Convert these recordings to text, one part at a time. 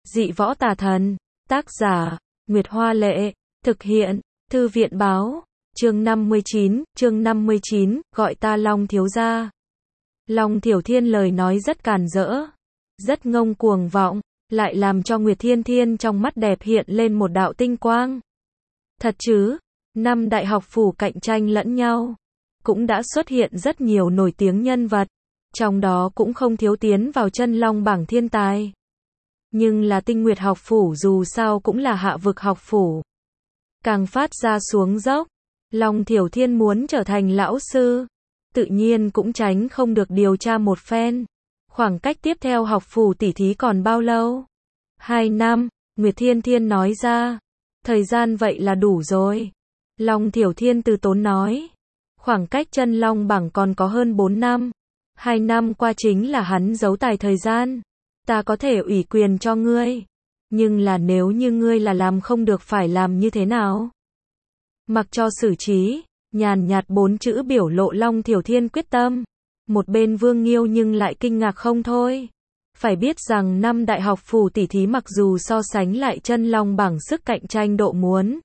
Dị võ tà thần. Tác giả, Nguyệt Hoa Lệ. Thực hiện, Thư viện Báo. Chương 59, gọi ta Long thiếu gia. Long Thiểu Thiên lời nói rất càn rỡ, rất ngông cuồng vọng, lại làm cho Nguyệt Thiên Thiên trong mắt đẹp hiện lên một đạo tinh quang. Thật chứ, 5 đại học phủ cạnh tranh lẫn nhau, cũng đã xuất hiện rất nhiều nổi tiếng nhân vật, trong đó cũng không thiếu tiến vào chân long bảng thiên tài. Nhưng là Tinh Nguyệt học phủ dù sao cũng là hạ vực học phủ, càng phát ra xuống dốc. Long Thiểu Thiên muốn trở thành lão sư, tự nhiên cũng tránh không được điều tra một phen. Khoảng cách tiếp theo học phủ tỉ thí còn bao lâu? 2 năm, Nguyệt Thiên Thiên nói ra. Thời gian vậy là đủ rồi. Long Thiểu Thiên từ tốn nói. Khoảng cách chân long bảng còn có hơn 4 năm. 2 năm qua chính là hắn giấu tài thời gian. Ta có thể ủy quyền cho ngươi. Nhưng là nếu như ngươi là làm không được phải làm như thế nào? Mặc cho xử trí, nhàn nhạt 4 chữ biểu lộ Long Thiểu Thiên quyết tâm. Một bên Vương Nghiêu nhưng lại kinh ngạc không thôi. Phải biết rằng 5 đại học phủ tỉ thí mặc dù so sánh lại chân long bảng sức cạnh tranh độ muốn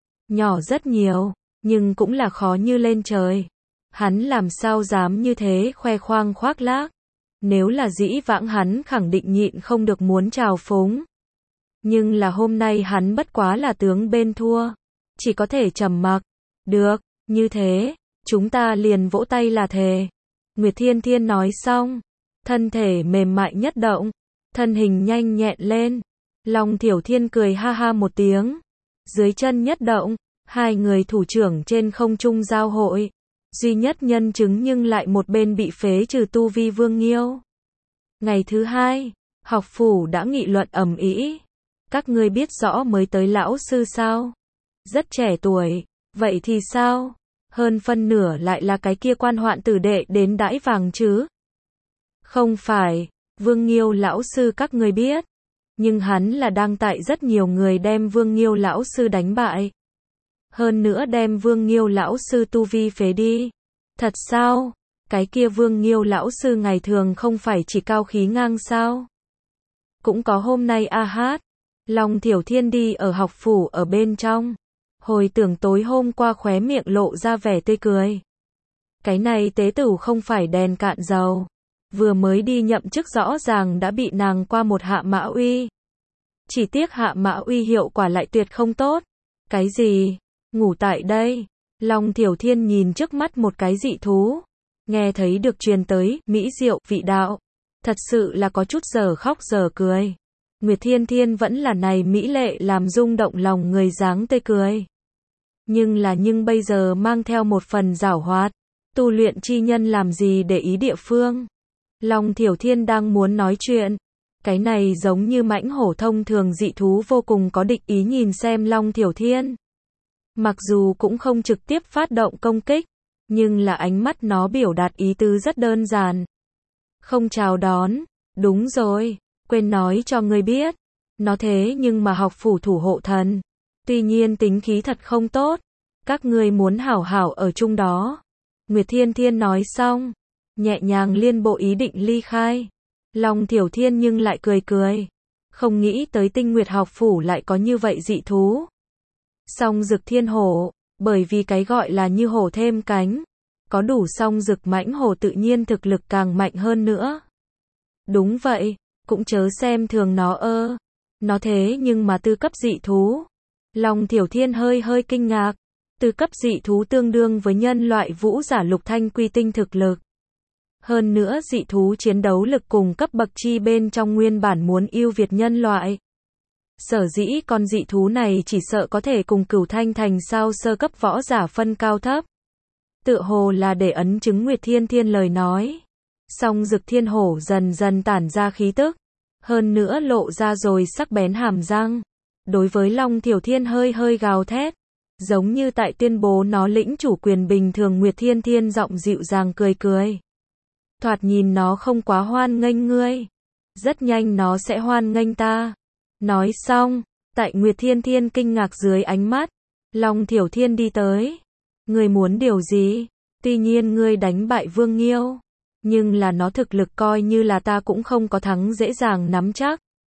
nhỏ rất nhiều, nhưng cũng là khó như lên trời. Hắn làm sao dám như thế khoe khoang khoác lác. Nếu là dĩ vãng hắn khẳng định nhịn không được muốn trào phúng. Nhưng là hôm nay hắn bất quá là tướng bên thua, chỉ có thể trầm mặc. Được, như thế, chúng ta liền vỗ tay là thề. Nguyệt Thiên Thiên nói xong, thân thể mềm mại nhất động, thân hình nhanh nhẹn lên. Long Thiểu Thiên cười ha ha một tiếng, dưới chân nhất động, hai người thủ trưởng trên không trung giao hội. Duy nhất nhân chứng nhưng lại một bên bị phế trừ tu vi Vương Nghiêu. Ngày thứ hai, học phủ đã nghị luận ầm ĩ. Các ngươi biết rõ mới tới lão sư sao? Rất trẻ tuổi, vậy thì sao? Hơn phân nửa lại là cái kia quan hoạn tử đệ đến đãi vàng chứ? Không phải, Vương Nghiêu lão sư các ngươi biết, nhưng hắn là đang tại rất nhiều người đem Vương Nghiêu lão sư đánh bại. Hơn nữa đem Vương Nghiêu lão sư tu vi phế đi. Thật sao? Cái kia Vương Nghiêu lão sư ngày thường không phải chỉ cao khí ngang sao? Cũng có hôm nay a hát. Long Thiểu Thiên đi ở học phủ ở bên trong. Hồi tưởng tối hôm qua khóe miệng lộ ra vẻ tươi cười. Cái này tế tử không phải đèn cạn dầu. Vừa mới đi nhậm chức rõ ràng đã bị nàng qua một hạ mã uy. Chỉ tiếc hạ mã uy hiệu quả lại tuyệt không tốt. Cái gì? Ngủ tại đây. Long Thiểu Thiên nhìn trước mắt một cái dị thú. Nghe thấy được truyền tới, mỹ diệu, vị đạo. Thật sự là có chút giờ khóc giờ cười. Nguyệt Thiên Thiên vẫn là này mỹ lệ làm rung động lòng người dáng tươi cười. Nhưng bây giờ mang theo một phần giảo hoạt. Tu luyện chi nhân làm gì để ý địa phương. Long Thiểu Thiên đang muốn nói chuyện. Cái này giống như mãnh hổ thông thường dị thú vô cùng có địch ý nhìn xem Long Thiểu Thiên. Mặc dù cũng không trực tiếp phát động công kích, nhưng là ánh mắt nó biểu đạt ý tứ rất đơn giản. Không chào đón. Đúng rồi, quên nói cho ngươi biết. Nó thế nhưng mà học phủ thủ hộ thần. Tuy nhiên tính khí thật không tốt. Các ngươi muốn hảo hảo ở chung đó. Nguyệt Thiên Thiên nói xong, nhẹ nhàng liên bộ ý định ly khai. Long Thiểu Thiên nhưng lại cười cười. Không nghĩ tới Tinh Nguyệt học phủ lại có như vậy dị thú. Song Dực Thiên Hổ, bởi vì cái gọi là như hổ thêm cánh. Có đủ song dực mãnh hổ tự nhiên thực lực càng mạnh hơn nữa. Đúng vậy, cũng chớ xem thường nó Nó thế nhưng mà tư cấp dị thú. Long Thiểu Thiên hơi kinh ngạc. Tư cấp dị thú tương đương với nhân loại vũ giả lục thanh quy tinh thực lực. Hơn nữa dị thú chiến đấu lực cùng cấp bậc chi bên trong nguyên bản muốn ưu việt nhân loại. Sở dĩ con dị thú này chỉ sợ có thể cùng Cửu Thanh thành sao sơ cấp võ giả phân cao thấp. Tựa hồ là để ấn chứng Nguyệt Thiên Thiên lời nói. Song Dực Thiên Hổ dần dần tản ra khí tức. Hơn nữa lộ ra rồi sắc bén hàm răng. Đối với Long Thiểu Thiên hơi gào thét. Giống như tại tuyên bố nó lĩnh chủ quyền bình thường. Nguyệt Thiên Thiên giọng dịu dàng cười. Thoạt nhìn nó không quá hoan nghênh ngươi. Rất nhanh nó sẽ hoan nghênh ta. Nói xong, tại Nguyệt Thiên Thiên kinh ngạc dưới ánh mắt, Long Thiểu Thiên đi tới. Ngươi muốn điều gì? Tuy nhiên ngươi đánh bại Vương Nghiêu, nhưng là nó thực lực coi như là ta cũng không có thắng dễ dàng nắm chắc.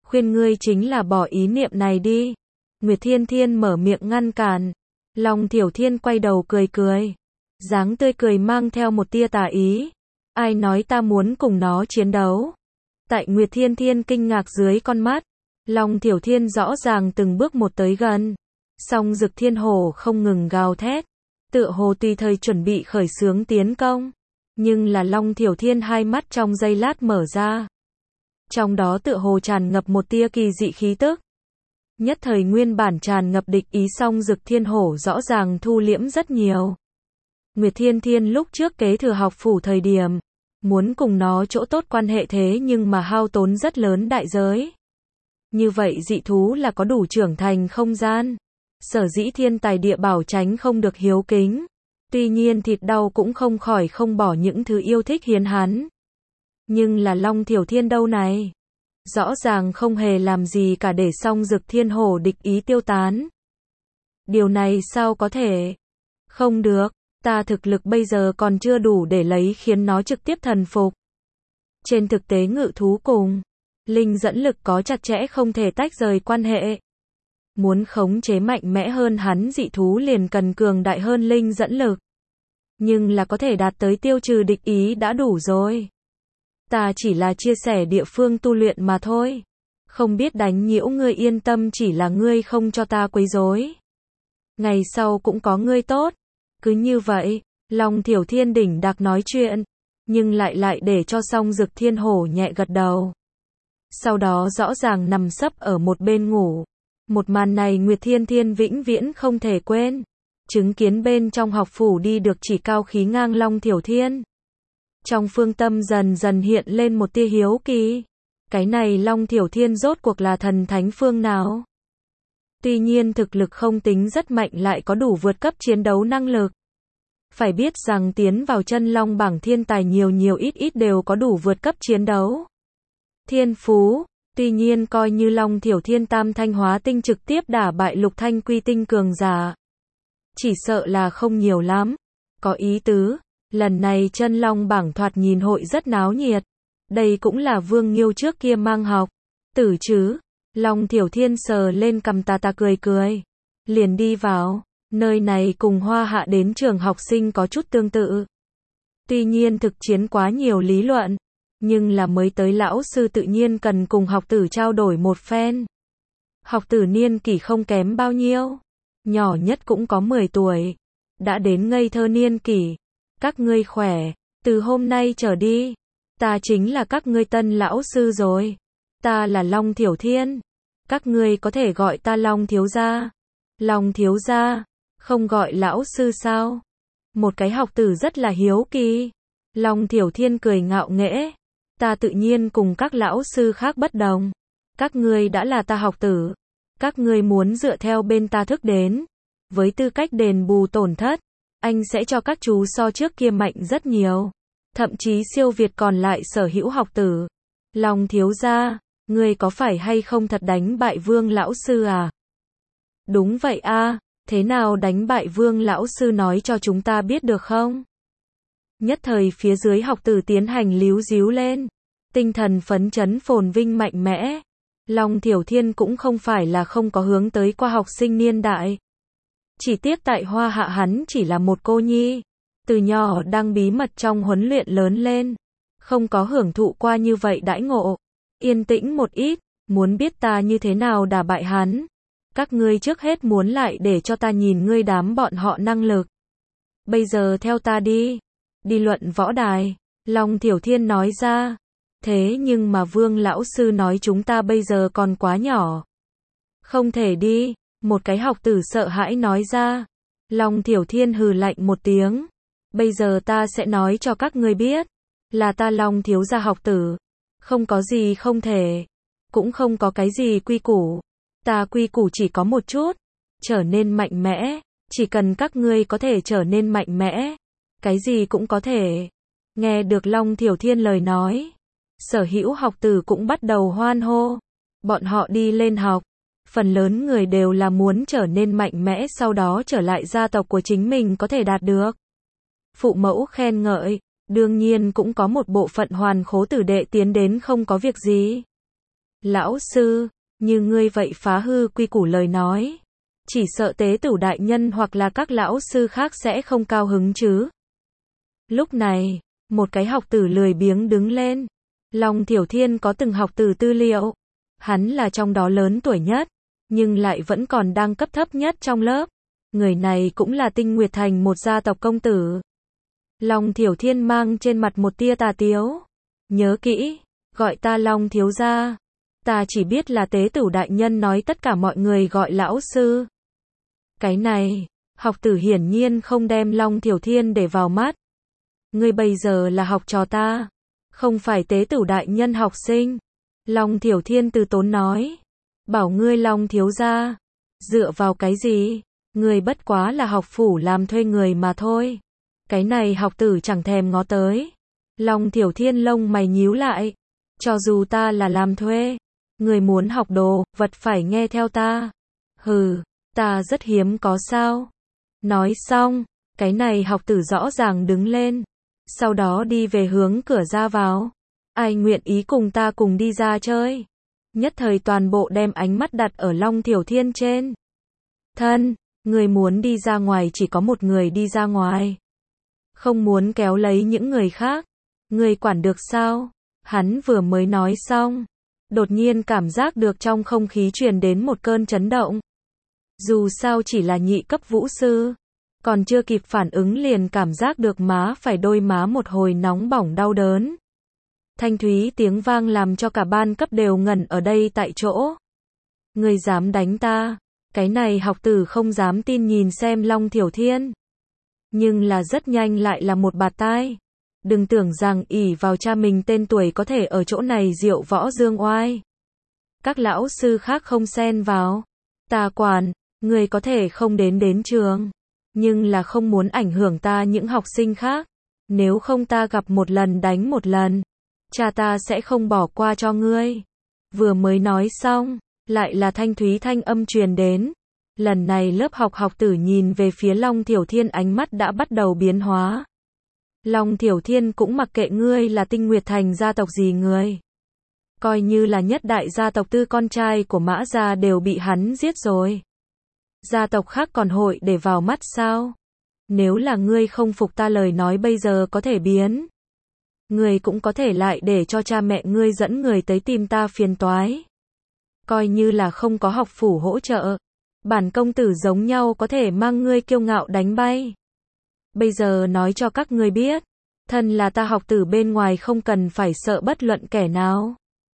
khuyên ngươi chính là bỏ ý niệm này đi. Nguyệt Thiên Thiên mở miệng ngăn cản. Long Thiểu Thiên quay đầu cười cười. Dáng tươi cười mang theo một tia tà ý. Ai nói ta muốn cùng nó chiến đấu? Tại Nguyệt Thiên Thiên kinh ngạc dưới con mắt, Long Thiểu Thiên rõ ràng từng bước một tới gần. Song Dực Thiên Hổ không ngừng gào thét, tựa hồ tùy thời chuẩn bị khởi xướng tiến công. Nhưng là Long Thiểu Thiên hai mắt trong giây lát mở ra. Trong đó tựa hồ tràn ngập một tia kỳ dị khí tức. Nhất thời nguyên bản tràn ngập địch ý song Dực Thiên Hổ rõ ràng thu liễm rất nhiều. Nguyệt Thiên Thiên lúc trước kế thừa học phủ thời điểm, muốn cùng nó chỗ tốt quan hệ thế nhưng mà hao tốn rất lớn đại giới. Như vậy dị thú là có đủ trưởng thành không gian. Sở dĩ thiên tài địa bảo tránh không được hiếu kính. Tuy nhiên thịt đau cũng không khỏi không bỏ những thứ yêu thích hiến hắn. Nhưng là Long Thiểu Thiên đâu này? Rõ ràng không hề làm gì cả để song Dực Thiên Hổ địch ý tiêu tán. Điều này sao có thể? Không được, ta thực lực bây giờ còn chưa đủ để lấy khiến nó trực tiếp thần phục. Trên thực tế ngự thú cùng linh dẫn lực có chặt chẽ không thể tách rời quan hệ. Muốn khống chế mạnh mẽ hơn hắn dị thú liền cần cường đại hơn linh dẫn lực. Nhưng là có thể đạt tới tiêu trừ địch ý đã đủ rồi. Ta chỉ là chia sẻ địa phương tu luyện mà thôi. Không biết đánh nhiễu ngươi, yên tâm, chỉ là ngươi không cho ta quấy rối. Ngày sau cũng có ngươi tốt. Cứ như vậy, Long Thiểu Thiên đỉnh đạc nói chuyện, nhưng lại để cho song Dực Thiên Hổ nhẹ gật đầu. Sau đó rõ ràng nằm sấp ở một bên ngủ. Một màn này Nguyệt Thiên Thiên vĩnh viễn không thể quên. Chứng kiến bên trong học phủ đi được chỉ cao khí ngang Long Thiểu Thiên. Trong phương tâm dần dần hiện lên một tia hiếu kỳ. Cái này Long Thiểu Thiên rốt cuộc là thần thánh phương nào? Tuy nhiên thực lực không tính rất mạnh lại có đủ vượt cấp chiến đấu năng lực. Phải biết rằng tiến vào chân long bảng thiên tài nhiều ít đều có đủ vượt cấp chiến đấu. Thiên phú, tuy nhiên coi như Long Thiểu Thiên tam thanh hóa tinh trực tiếp đả bại lục thanh quy tinh cường giả. Chỉ sợ là không nhiều lắm. Có ý tứ, lần này chân long bảng thoạt nhìn hội rất náo nhiệt. Đây cũng là Vương Nghiêu trước kia mang học tử chứ. Long Thiểu Thiên sờ lên cằm ta cười cười. Liền đi vào. Nơi này cùng Hoa Hạ đến trường học sinh có chút tương tự. Tuy nhiên thực chiến quá nhiều lý luận. Nhưng là mới tới lão sư tự nhiên cần cùng học tử trao đổi một phen. Học tử niên kỷ không kém bao nhiêu. Nhỏ nhất cũng có 10 tuổi. Đã đến ngây thơ niên kỷ. Các ngươi khỏe. Từ hôm nay trở đi. Ta chính là các ngươi tân lão sư rồi. Ta là Long Thiểu Thiên. Các ngươi có thể gọi ta Long thiếu gia. Long thiếu gia. Không gọi lão sư sao? Một cái học tử rất là hiếu kỳ. Long Thiểu Thiên cười ngạo nghễ. Ta tự nhiên cùng các lão sư khác bất đồng. Các ngươi đã là ta học tử. Các ngươi muốn dựa theo bên ta thức đến. Với tư cách đền bù tổn thất, anh sẽ cho các chú so trước kia mạnh rất nhiều. Thậm chí siêu việt còn lại sở hữu học tử. Long thiếu gia, ngươi có phải hay không thật đánh bại Vương lão sư à? Đúng vậy a. Thế nào đánh bại Vương lão sư nói cho chúng ta biết được không? Nhất thời phía dưới học tử tiến hành líu díu lên. Tinh thần phấn chấn phồn vinh mạnh mẽ. Long Thiểu Thiên cũng không phải là không có hướng tới qua học sinh niên đại. Chỉ tiếc tại Hoa Hạ hắn chỉ là một cô nhi. Từ nhỏ đang bí mật trong huấn luyện lớn lên. Không có hưởng thụ qua như vậy đãi ngộ. Yên tĩnh một ít, muốn biết ta như thế nào đả bại hắn. Các ngươi trước hết muốn lại để cho ta nhìn ngươi đám bọn họ năng lực. Bây giờ theo ta đi. Đi luận võ đài. Long Thiểu Thiên nói ra. Thế nhưng mà Vương lão sư nói chúng ta bây giờ còn quá nhỏ. Không thể đi. Một cái học tử sợ hãi nói ra. Long Thiểu Thiên hừ lạnh một tiếng. Bây giờ ta sẽ nói cho các ngươi biết. Là ta Long thiếu gia học tử. Không có gì không thể. Cũng không có cái gì quy củ. Ta quy củ chỉ có một chút. Trở nên mạnh mẽ. Chỉ cần các ngươi có thể trở nên mạnh mẽ. Cái gì cũng có thể. Nghe được Long Thiểu Thiên lời nói. Sở hữu học tử cũng bắt đầu hoan hô. Bọn họ đi lên học. Phần lớn người đều là muốn trở nên mạnh mẽ sau đó trở lại gia tộc của chính mình có thể đạt được. Phụ mẫu khen ngợi. Đương nhiên cũng có một bộ phận hoàn khố tử đệ tiến đến không có việc gì. Lão sư, như ngươi vậy phá hư quy củ lời nói. Chỉ sợ tế tửu đại nhân hoặc là các lão sư khác sẽ không cao hứng chứ. Lúc này, một cái học tử lười biếng đứng lên. Long Thiểu Thiên có từng học từ tư liệu. Hắn là trong đó lớn tuổi nhất, nhưng lại vẫn còn đang cấp thấp nhất trong lớp. Người này cũng là Tinh Nguyệt Thành một gia tộc công tử. Long Thiểu Thiên mang trên mặt một tia tà tiếu. Nhớ kỹ, gọi ta Long thiếu gia. Ta chỉ biết là tế tửu đại nhân nói tất cả mọi người gọi lão sư. Cái này, học tử hiển nhiên không đem Long Thiểu Thiên để vào mắt. Ngươi bây giờ là học trò ta, không phải tế tửu đại nhân học sinh. Long Thiểu Thiên từ tốn nói. Bảo ngươi Long thiếu gia. Dựa vào cái gì? Ngươi bất quá là học phủ làm thuê người mà thôi. Cái này học tử chẳng thèm ngó tới. Long Thiểu Thiên lông mày nhíu lại. Cho dù ta là làm thuê, ngươi muốn học đồ, vật phải nghe theo ta. Hừ, ta rất hiếm có sao? Nói xong, cái này học tử rõ ràng đứng lên. Sau đó đi về hướng cửa ra vào. Ai nguyện ý cùng ta cùng đi ra chơi? Nhất thời toàn bộ đem ánh mắt đặt ở Long Thiểu Thiên trên. Thân, người muốn đi ra ngoài chỉ có một người đi ra ngoài. Không muốn kéo lấy những người khác. Người quản được sao? Hắn vừa mới nói xong. Đột nhiên cảm giác được trong không khí truyền đến một cơn chấn động. Dù sao chỉ là nhị cấp vũ sư. Còn chưa kịp phản ứng liền cảm giác được má phải đôi má một hồi nóng bỏng đau đớn. Thanh thúy tiếng vang làm cho cả ban cấp đều ngẩn ở đây tại chỗ. Người dám đánh ta? Cái này học tử không dám tin nhìn xem Long Thiểu Thiên. Nhưng là rất nhanh lại là một bạt tai. Đừng tưởng rằng ỷ vào cha mình tên tuổi có thể ở chỗ này diệu võ dương oai. Các lão sư khác không xen vào. Ta quản, người có thể không đến trường. Nhưng là không muốn ảnh hưởng ta những học sinh khác. Nếu không ta gặp một lần đánh một lần. Cha ta sẽ không bỏ qua cho ngươi. Vừa mới nói xong, lại là thanh thúy thanh âm truyền đến. Lần này lớp học tử nhìn về phía Long Thiểu Thiên ánh mắt đã bắt đầu biến hóa. Long Thiểu Thiên cũng mặc kệ ngươi là Tinh Nguyệt Thành gia tộc gì người. Coi như là nhất đại gia tộc tư con trai của Mã gia đều bị hắn giết rồi. Gia tộc khác còn hội để vào mắt sao? Nếu là ngươi không phục ta lời nói bây giờ có thể biến. Ngươi cũng có thể lại để cho cha mẹ ngươi dẫn người tới tìm ta phiền toái. Coi như là không có học phủ hỗ trợ. Bản công tử giống nhau có thể mang ngươi kiêu ngạo đánh bay. Bây giờ nói cho các ngươi biết. Thân là ta học tử bên ngoài không cần phải sợ bất luận kẻ nào.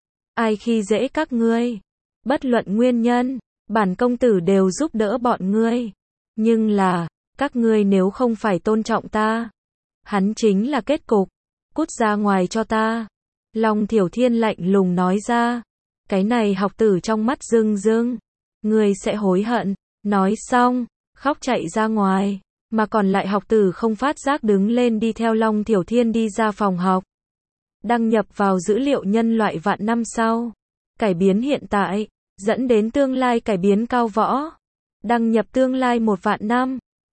Ai khi dễ các ngươi. Bất luận nguyên nhân. Bản công tử đều giúp đỡ bọn ngươi. Nhưng là, các ngươi nếu không phải tôn trọng ta. Hắn chính là kết cục. Cút ra ngoài cho ta. Long Thiểu Thiên lạnh lùng nói ra. Cái này học tử trong mắt rưng rưng. Ngươi sẽ hối hận. Nói xong, khóc chạy ra ngoài. Mà còn lại học tử không phát giác đứng lên đi theo Long Thiểu Thiên đi ra phòng học. Đăng nhập vào dữ liệu nhân loại vạn năm sau. Cải biến hiện tại. Dẫn đến tương lai cải biến cao võ. Đăng nhập tương lai 1 vạn năm.